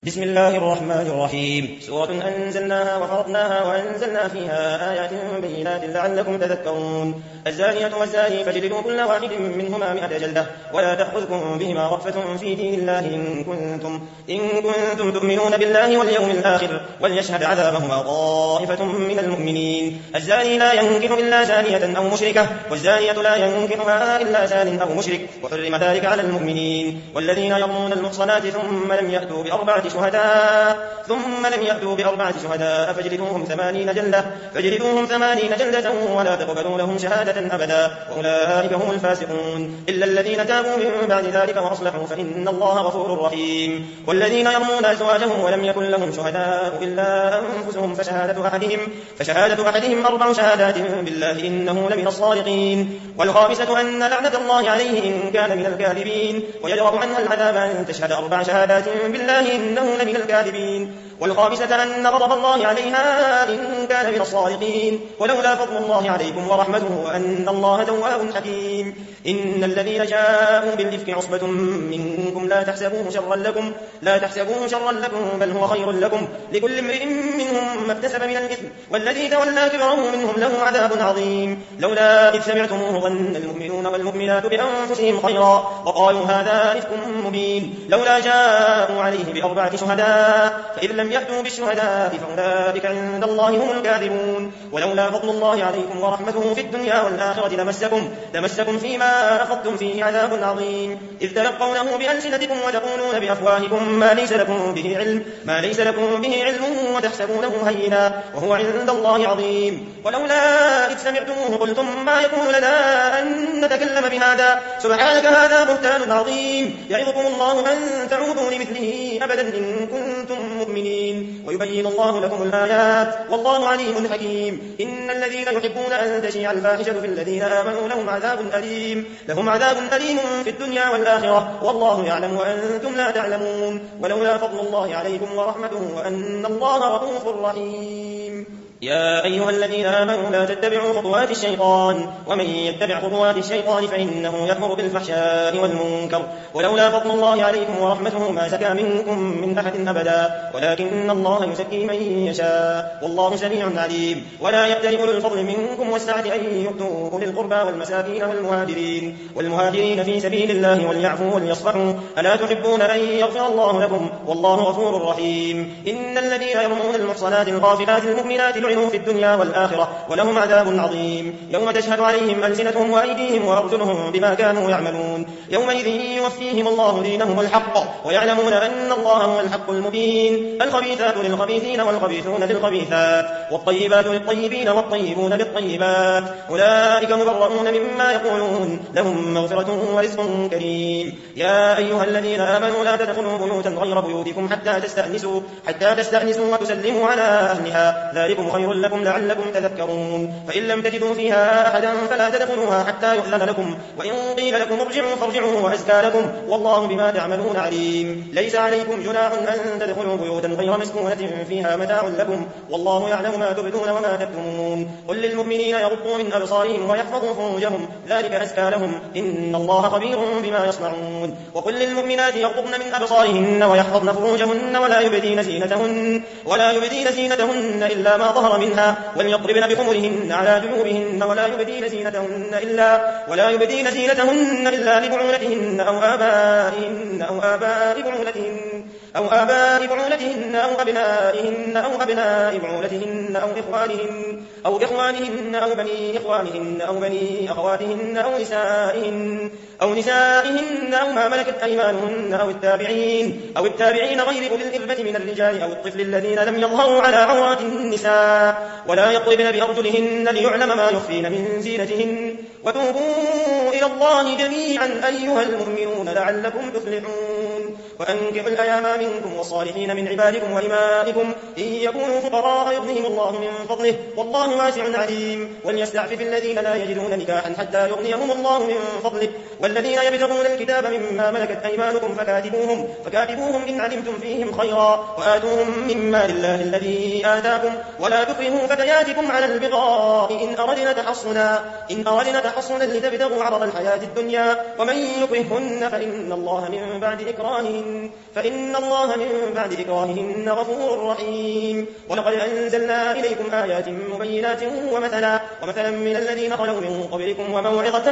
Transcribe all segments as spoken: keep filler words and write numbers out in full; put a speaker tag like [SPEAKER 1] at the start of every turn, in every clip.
[SPEAKER 1] بسم الله الرحمن الرحيم. سورة أنزلناها وفرضناها وأنزلنا فيها آيات بينات لعلكم تذكرون. الزانية والزاني فاجلدوا كل واحد منهما مئة جلدة ولا تأخذكم بهما رأفة في دين الله إن كنتم, إن كنتم تؤمنون بالله واليوم الآخر وليشهد عذابهما طائفة من المؤمنين. الزاني لا ينكح إلا زانية أو مشركة والزانية لا ينكحها إلا زان أو مشرك وحرم ذلك على المؤمنين. والذين يرمون المحصنات ثم لم يأتوا بأربعة شهداء ثم لم يأتوا بأربعة شهداء فاجلدوهم ثمانين جلدة فاجلدوهم ثمانين جلدة ولا تقبلوا لهم شهادة أبدا وأولئك هم الفاسقون إلا الذين تابوا من بعد ذلك وأصلحوا فإن الله غفور رحيم. والذين يرمون أزواجهم ولم يكن لهم شهداء إلا أنفسهم فشهادة أحدهم فشهادة أحدهم أربع شهادات بالله إنه لمن الصادقين. والخامسة أن لعنة الله عليه إن كان من الكاذبين ويدرأ عنها العذاب أن تشهد أربع شهادات بالله إنه لمن الكاذبين. والخامسة أن غضب الله عليها إن كان من الصادقين ولولا فضل الله عليكم ورحمته وأن الله تواب حكيم. إن الذين جاءوا بالإفك عصبة منكم لا تحسبوه شرا لكم لا تحسبوه شرا لكم بل هو خير لكم لكل امرئ منهم ما اكتسب من الإثم والذي تولى كبره منهم له عذاب عظيم. لولا إذ سمعتموه ظن المؤمنون والمؤمنات بأنفسهم خيرا وقالوا هذا إفك مبين لولا جاءوا عليه بأربعة شهداء فإذ لم يأتوا بالشهداء فأولئك عند الله هم الكاذبون. ولولا فضل الله عليكم ورحمته في الدنيا والآخرة لمسكم, لمسكم فيما أخذتم فيه عذاب عظيم إذ تلقونه بألسنتكم وتقولون بأفواهكم ما ليس لكم به علم ما ليس لكم به علم وتحسبونه هينا وهو عند الله عظيم. ولولا إذ سمعتموه قلتم ما يكون لنا أن نتكلم بهذا سبحانك هذا بهتان عظيم يعظكم الله أن تعودوا لمثله أبدا إن كنتم مؤمنين ويبين الله لكم الآيات والله عليم حكيم. إن الذين يحبون أن تشيع الفاحشة في الذين آمنوا لهم عذاب أليم لهم عذاب أليم في الدنيا والآخرة والله يعلم وأنتم لا تعلمون. ولولا فضل الله عليكم ورحمته وأن الله رؤوف رحيم. يا أيها الذين آمنوا لا تتبعوا خطوات الشيطان ومن يتبع خطوات الشيطان فإنه يأمر بالفحشاء والمنكر ولولا فضل الله عليكم ورحمته ما زكى منكم من أحد أبدا ولكن الله يزكي من يشاء والله سميع عليم. ولا يأتل أولو الفضل منكم والسعة أن يؤتوا أولي القربى والمساكين والمهاجرين والمهاجرين في سبيل الله وليعفوا وليصفحوا ألا تحبون أن يغفر الله لكم والله غفور رحيم. إن الذين يرمون المحصنات الغافلات المؤمنات لعنوا في الدنيا والآخرة ولهم عذاب عظيم يوم تشهد عليهم ألسنتهم وأيديهم وأرجلهم بما كانوا يعملون يومئذ يوفيهم الله دينهم الحق ويعلمون أن الله هو الحق المبين. الخبيثات للخبيثين والخبيثون للخبيثات والطيبات للطيبين والطيبون للطيبات أولئك مبرؤون مما يقولون لهم مغفرة ورزق كريم. يا أيها الذين آمنوا لا تدخلوا بيوتا غير بيوتكم حتى تستأنسوا حتى تستأنسوا وتسلموا على أهلها ذلكم خير لكم لعلكم تذكرون. فإن لم تجدوا فيها أحدا فلا تدخلوها حتى يؤذن لكم وإن قيل لكم ارجعوا فارجعوا وأزكى لكم والله بما تعملون عليم. ليس عليكم جناح أن تدخلوا بيوتا غير مسكونة فيها متاع لكم والله يعلم ما تبدون وما تكتمون. قل للمؤمنين يغضوا من أبصارهم ويحفظوا فروجهم ذلك أزكى لهم إن الله خبير بما يصنعون. وقل للمؤمنات يغضضن من أبصارهن ويحفظن فروجهن ولا يبدين زينتهن ولا يبدين زينتهن إلا ما ظهر منها وليضربن بخمرهن على جنوبهن ولا يبدين زينتهن إلا ولا يبدين زينتهن إلا لبعولتهن أو آبائهن أو آباء بعولتهن أو آباء بعولتهن أو أبنائهن أو أبناء بعولتهن أو إخوانهن أو إخوانهن أو بني إخوانهن أو بني أخواتهن أو نسائهن أو نسائهن أو ما ملكت أيمانهن أو التابعين أو التابعين غير أولي الإربة من الرجال أو الطفل الذين لم يظهروا على عورات النساء ولا يضربن بأرجلهن ليعلم ما يخفين من زينتهن وتوبوا إلى الله جميعا أيها المؤمنون لعلكم تفلحون. وأنكحوا الأيام منكم والصالحين من عبادكم وإمائكم إن يكونوا فقراء يغنيهم الله من فضله والله واسع عليم. وليستعفف الذين لا يجدون نكاحا حتى يغنيهم الله من فضله والذين يبتغون الكتاب مما ملكت أيمانكم فكاتبوهم فكاتبوهم إن علمتم فيهم خيرا وآتوهم مما لله الذي آتاكم ولا تكرهوا فتياتكم على البغاء إن أردنا تحصنا إن أردنا تحصنا لتبتغوا عرض الحياة الدنيا ومن يكرهن فإن الله من بعد إكراههن إكراههن فإن الله من بعد إكراههن غفور رحيم. ولقد أنزلنا إليكم آيات مبينات ومثلا ومثلا من الذين خلوا من قبلكم وموعظة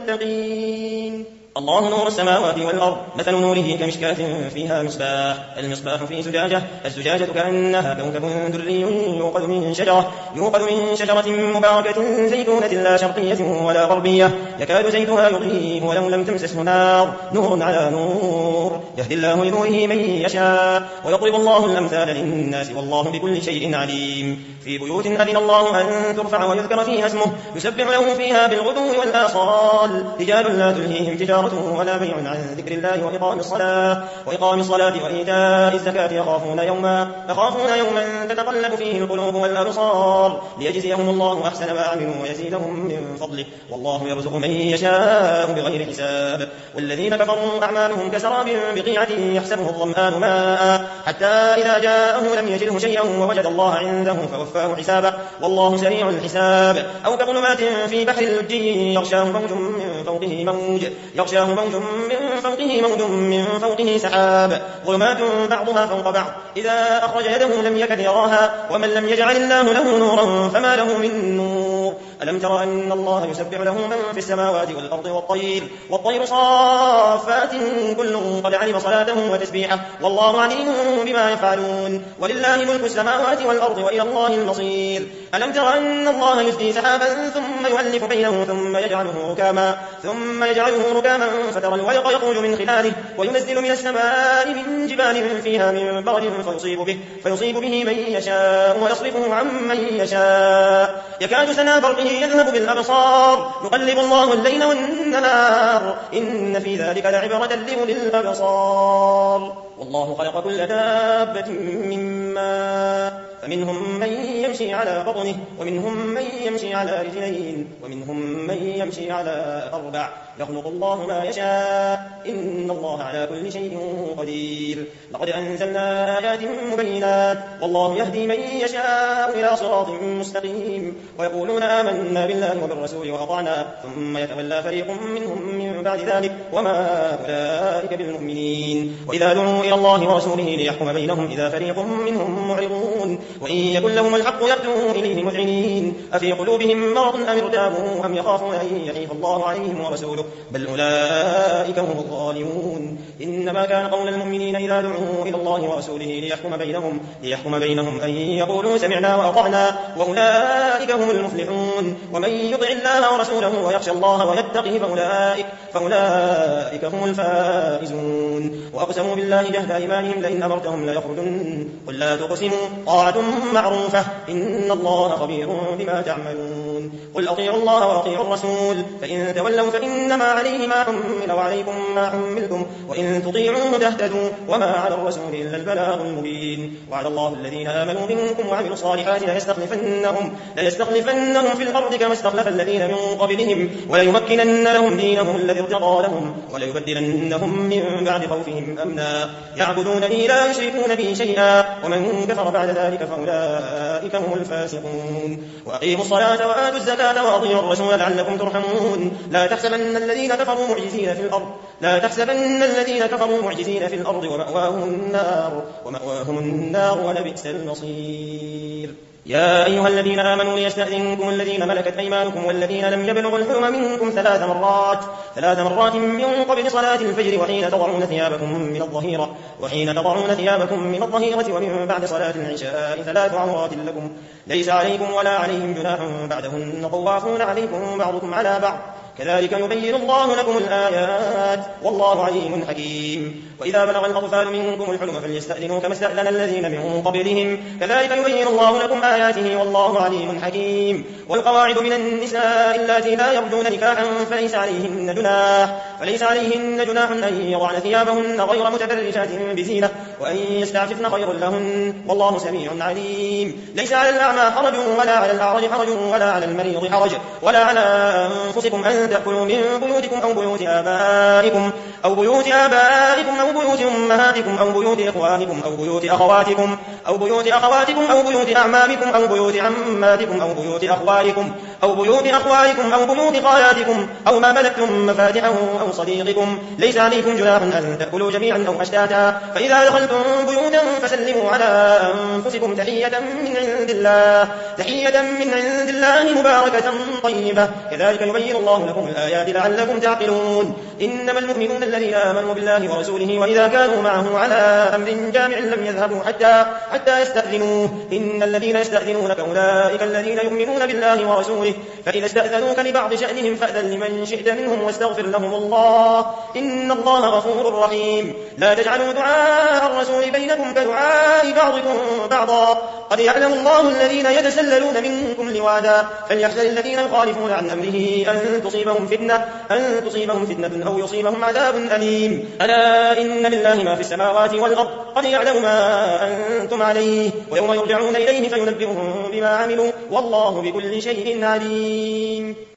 [SPEAKER 1] للمتقين. الله نور السماوات والأرض مثل نوره كمشكاة فيها مصباح المصباح في زجاجة الزجاجة كأنها كوكب دري يوقد من شجرة يوقد من شجرة مباركة زيتونة لا شرقية ولا غربية يكاد زيتها يضيء ولو لم تمسسه نار نور على نور يهدي الله لنوره من يشاء ويضرب الله الأمثال للناس والله بكل شيء عليم. في بيوت أذن الله أن ترفع ويذكر فيها اسمه يسبح له فيها بالغدو والآصال رجال لا تلهيهم تجارة ولا بيع عن ذكر الله وإقام الصلاة وإقام الصلاة وإيتاء الزكاة يخافون يوما يخافون يوما تتقلب فيه القلوب والأبصار ليجزيهم الله أحسن ما عملوا ويزيدهم من فضله والله يرزق من يشاء بغير حساب. والذين كفروا أعمالهم كسراب بقيعة يحسبه الظمآن ماء حتى إذا جاءه لم يجده شيئا ووجد الله عنده فوفاه حسابه والله سريع الحساب. أو كظلمات في بحر اللجي يغشاه موج من فوقه موج يغشاه موج من فوقه موج من فوقه سحاب ظلمات بعضها فوق بعض إذا أخرج يده لم يكد يراها ومن لم يجعل الله له نورا فما له من نور. ألم تر أن الله يسبح له من في السماوات والأرض والطير والطير صافات كل قد علم صلاته وتسبيحه والله عليم بما يفعلون ولله ملك السماوات والأرض وإلى الله المصير. ألم تر أن الله يسقي سحابا ثم يؤلف بينه ثم يجعله ركاما ثم يجعله ركاما فترى الودق يخرج من خلاله وينزل من السماء من جبال فيها من برد فيصيب به, فيصيب به من يشاء ويصرفه عن من يشاء يكاد سنا برقه يذهب بالأبصار يقلب الله الليل والنهار إن في ذلك لعبرة لأولي الأبصار. والله خلق كل دابة من ماء فمنهم من يمشي على بطنه ومنهم من يمشي على رجلين ومنهم من يمشي على أربع يخلق الله ما يشاء إن الله على كل شيء قدير. لقد أنزلنا آيات مبينات والله يهدي من يشاء إلى صراط مستقيم ويقولون آمنا بالله وبالرسول وأطعنا ثم يتولى فريق منهم من بعد ذلك وما أولئك بالمؤمنين. وإذا دعوا إلى الله ورسوله ليحكم بينهم إذا فريق منهم معرضون وإن يكن لهم الحق يأتوا إليه مذعنين أفي قلوبهم مرض أم ارتابوا أم يخافون أن يحيف الله عليهم ورسوله بل أولئك هم الظالمون. إنما كان قول المؤمنين إذا دعوا إلى الله ورسوله ليحكم بينهم, ليحكم بينهم أن يقولوا سمعنا وأطعنا وأولئك هم المفلحون. ومن يطع الله ورسوله ويخشى الله ويتقه فأولئك, فأولئك هم الفائزون. وأقسموا بالله جهد أيمانهم لئن أمرتهم ليخرجن قل لا تقسموا طاعة معروفة إن الله خبير بما تعملون. قل أطيعوا الله وأطيعوا الرسول فإن تولوا فإنما عليه ما حمل وعليكم ما حملتم وإن تطيعوه تهتدوا وما على الرسول إلا البلاغ المبين. وعد الله الذين آمنوا منكم وعملوا الصالحات ليستخلفنهم, ليستخلفنهم في الأرض كما استخلف الذين من قبلهم وليمكنن لهم دينهم الذي ارتضى لهم وليبدلنهم من بعد خوفهم أمنا يعبدونني لا يشركون بي شيئا ومن كفر بعد ذلك فأولئك هم الفاسقون. وأقيموا الصلاة وآتوا الزكاة وأطيعوا الرسول لعلكم ترحمون. لا تحسبن الذين كفروا معجزين في الأرض لا تحسبن الذين كفروا معجزين في الأرض ومأواهم النار ومأواهم النار ولبئس المصير. يا أيها الذين آمنوا ليستأذنكم الذين ملكت أيمانكم والذين لم يبلغوا الحلم منكم ثلاث مرات ثلاث مرات من قبل صلاة الفجر وحين تضعون ثيابكم من الظهيرة وحين تضعون ثيابكم من الظهيرة ومن بعد صلاة العشاء ثلاث عورات لكم ليس عليكم ولا عليهم جناح بعدهن طوافون عليكم بعضكم على بعض كذلك يبين الله لكم الآيات والله عليم حكيم. وإذا بلغ الأطفال منكم الحلم فليستأذنوا كما استأذن الذين من قبلهم كذلك يبين الله لكم آياته والله عليم حكيم. والقواعد من النساء اللاتي لا يرجون نكاحا فليس عليهن جناح فليس عليهن جناح أن يضعن ثيابهن غير متبرجات بزينة وأن يستعففن خير لهن والله سميع عليم. ليس على الأعمى حرج ولا على الأعرج حرج ولا على المريض حرج ولا على أنفسكم أن تأكلوا من بيوتكم أو بيوت آبائكم أو بيوت آبائكم أو بيوت أمهاتكم أو بيوت إخوانكم أو بيوت أخواتكم أو بيوت أخواتكم أو بيوت أعمامكم أو بيوت عماتكم أو بيوت أخوالكم أو بيوت أخوالكم أو بيوت خالاتكم أو ما ملكتم مفاتحه أو صديقكم ليس عليكم جناح أن تأكلوا جميعا أو أشتاتا فإذا دخلتم بيوتا فسلموا على أنفسكم تحية من عند الله تحية من عند الله مباركة طيبة كذلك يبين الله لكم الآيات لعلكم تعقلون إنما المؤمنون الذين آمنوا بالله ورسوله وإذا كانوا معه على أمر جامع لم يذهبوا حتى حتى يستأذنوه إن الذين يستأذنونك أولئك الذين يؤمنون بالله ورسوله فإذا استأذنوك لبعض شأنهم فأذن لمن شئت منهم واستغفر لهم الله إن الله غفور رحيم لا تجعلوا دعاء الرسول بينكم كدعاء بعضكم بعضا قد يعلم الله الذين يتسللون منكم لواذا فليحذر الذين يخالفون عن أمره أن تصيبهم فتنة أن تصيبهم فتنة أو يصيبهم عذاب أليم ألا إن لله ما في السماوات والأرض قد يعلم ما أنتم عليه ويوم يرجعون إليه فينبئهم بما عملوا والله بكل شيء عليم.